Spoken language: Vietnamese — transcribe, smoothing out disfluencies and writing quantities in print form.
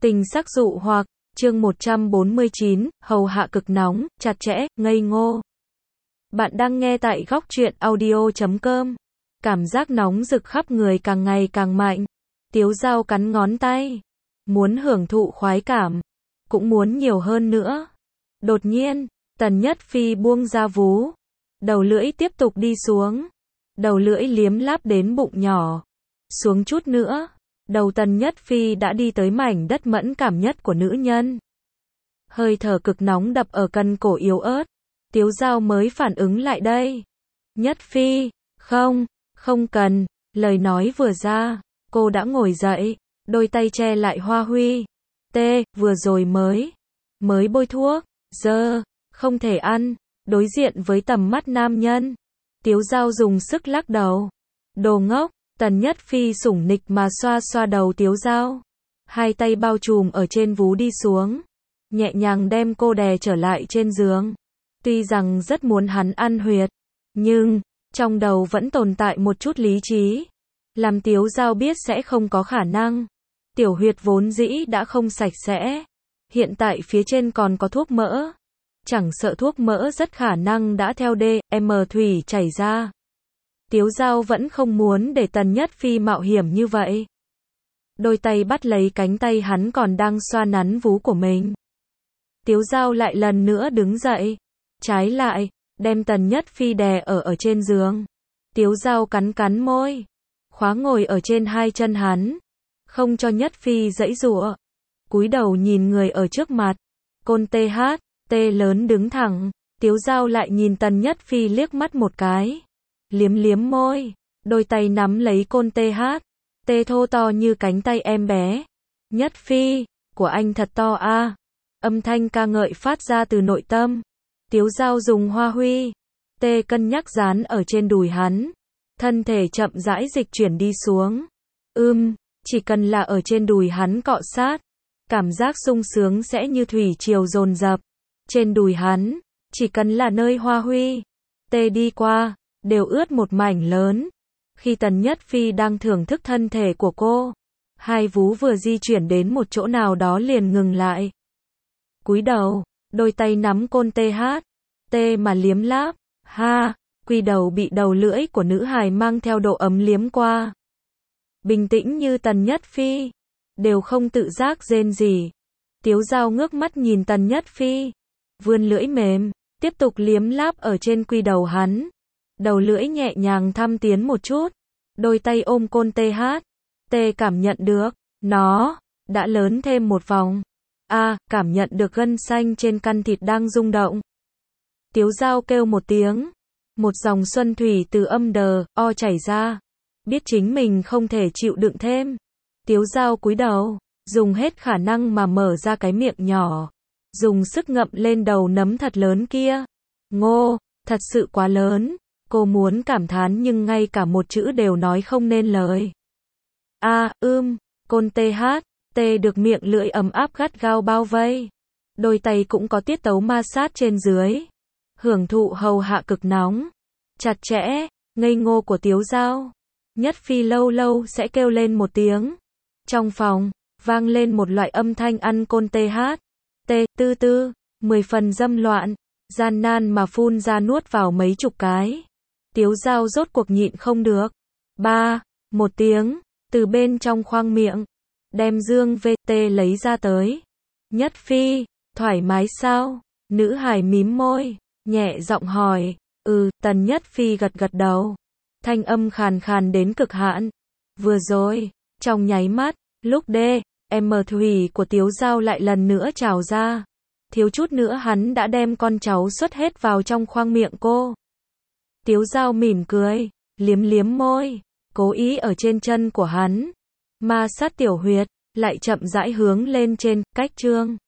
Tình sắc dụ hoặc, chương 149, hầu hạ cực nóng, chặt chẽ, ngây ngô. Bạn đang nghe tại góc truyện audio.com. Cảm giác nóng rực khắp người càng ngày càng mạnh. Tiếu dao cắn ngón tay. Muốn hưởng thụ khoái cảm. Cũng muốn nhiều hơn nữa. Đột nhiên, Tần Nhất Phi buông ra vú. Đầu lưỡi tiếp tục đi xuống. Đầu lưỡi liếm láp đến bụng nhỏ. Xuống chút nữa. Đầu Tần Nhất Phi đã đi tới mảnh đất mẫn cảm nhất của nữ nhân. Hơi thở cực nóng đập ở cần cổ yếu ớt. Tiếu dao mới phản ứng lại đây. Nhất Phi, không cần. Lời nói vừa ra, cô đã ngồi dậy, đôi tay che lại Hoa Huy. Vừa rồi mới bôi thuốc, giờ, không thể ăn. Đối diện với tầm mắt nam nhân, Tiếu dao dùng sức lắc đầu. Đồ ngốc. Tần Nhất Phi sủng nịch mà xoa xoa đầu Tiếu dao. Hai tay bao trùm ở trên vú đi xuống. Nhẹ nhàng đem cô đè trở lại trên giường. Tuy rằng rất muốn hắn ăn huyệt, nhưng, trong đầu vẫn tồn tại một chút lý trí. Làm Tiếu dao biết sẽ không có khả năng. Tiểu huyệt vốn dĩ đã không sạch sẽ. Hiện tại phía trên còn có thuốc mỡ. Chẳng sợ thuốc mỡ rất khả năng đã theo DM thủy chảy ra. Tiếu dao vẫn không muốn để Tần Nhất Phi mạo hiểm như vậy. Đôi tay bắt lấy cánh tay hắn còn đang xoa nắn vú của mình. Tiếu dao lại lần nữa đứng dậy. Trái lại, đem Tần Nhất Phi đè ở trên giường. Tiếu dao cắn môi. Khóa ngồi ở trên hai chân hắn. Không cho Nhất Phi giãy giụa. Cúi đầu nhìn người ở trước mặt. Côn THT lớn đứng thẳng. Tiếu dao lại nhìn Tần Nhất Phi liếc mắt một cái. Liếm môi, đôi tay nắm lấy côn THT thô to như cánh tay em bé. Nhất Phi, của anh thật to a. Âm thanh ca ngợi phát ra từ nội tâm. Tiếu dao dùng Hoa Huy cân nhắc dán ở trên đùi hắn. Thân thể chậm rãi dịch chuyển đi xuống. Chỉ cần là ở trên đùi hắn cọ sát, cảm giác sung sướng sẽ như thủy triều dồn dập. Trên đùi hắn, chỉ cần là nơi Hoa Huy đi qua, đều ướt một mảnh lớn. Khi Tần Nhất Phi đang thưởng thức thân thể của cô, hai vú vừa di chuyển đến một chỗ nào đó liền ngừng lại. Cúi đầu, đôi tay nắm côn THT mà liếm láp. Quy đầu bị đầu lưỡi của nữ hài mang theo độ ấm liếm qua. Bình tĩnh như Tần Nhất Phi, đều không tự giác rên rỉ. Tiếu dao ngước mắt nhìn Tần Nhất Phi, vươn lưỡi mềm, tiếp tục liếm láp ở trên quy đầu hắn. Đầu lưỡi nhẹ nhàng thăm tiến một chút. Đôi tay ôm côn THT cảm nhận được. Nó đã lớn thêm một vòng. Cảm nhận được gân xanh trên căn thịt đang rung động. Tiếu dao kêu một tiếng. Một dòng xuân thủy từ âm đờ chảy ra. Biết chính mình không thể chịu đựng thêm. Tiếu dao cúi đầu, dùng hết khả năng mà mở ra cái miệng nhỏ. Dùng sức ngậm lên đầu nấm thật lớn kia. Ngô, thật sự quá lớn. Cô muốn cảm thán nhưng ngay cả một chữ đều nói không nên lời. Côn THT được miệng lưỡi ấm áp gắt gao bao vây. Đôi tay cũng có tiết tấu ma sát trên dưới. Hưởng thụ hầu hạ cực nóng, chặt chẽ, ngây ngô của Tiếu dao. Nhất Phi lâu lâu sẽ kêu lên một tiếng. Trong phòng, vang lên một loại âm thanh ăn côn THT, tư, 10 phần dâm loạn, gian nan mà phun ra nuốt vào mấy chục cái. Tiếu dao rốt cuộc nhịn không được. Một tiếng, từ bên trong khoang miệng, đem dương VT lấy ra tới. Nhất Phi, thoải mái sao? Nữ hài mím môi, nhẹ giọng hỏi. Tần Nhất Phi gật đầu. Thanh âm khàn khàn đến cực hạn. Vừa rồi, trong nháy mắt, lúc DM thủy của Tiếu dao lại lần nữa trào ra. Thiếu chút nữa hắn đã đem con cháu xuất hết vào trong khoang miệng cô. Tiếu dao mỉm cười, liếm môi, cố ý ở trên chân của hắn. Ma sát tiểu huyệt, lại chậm rãi hướng lên trên, cách trương.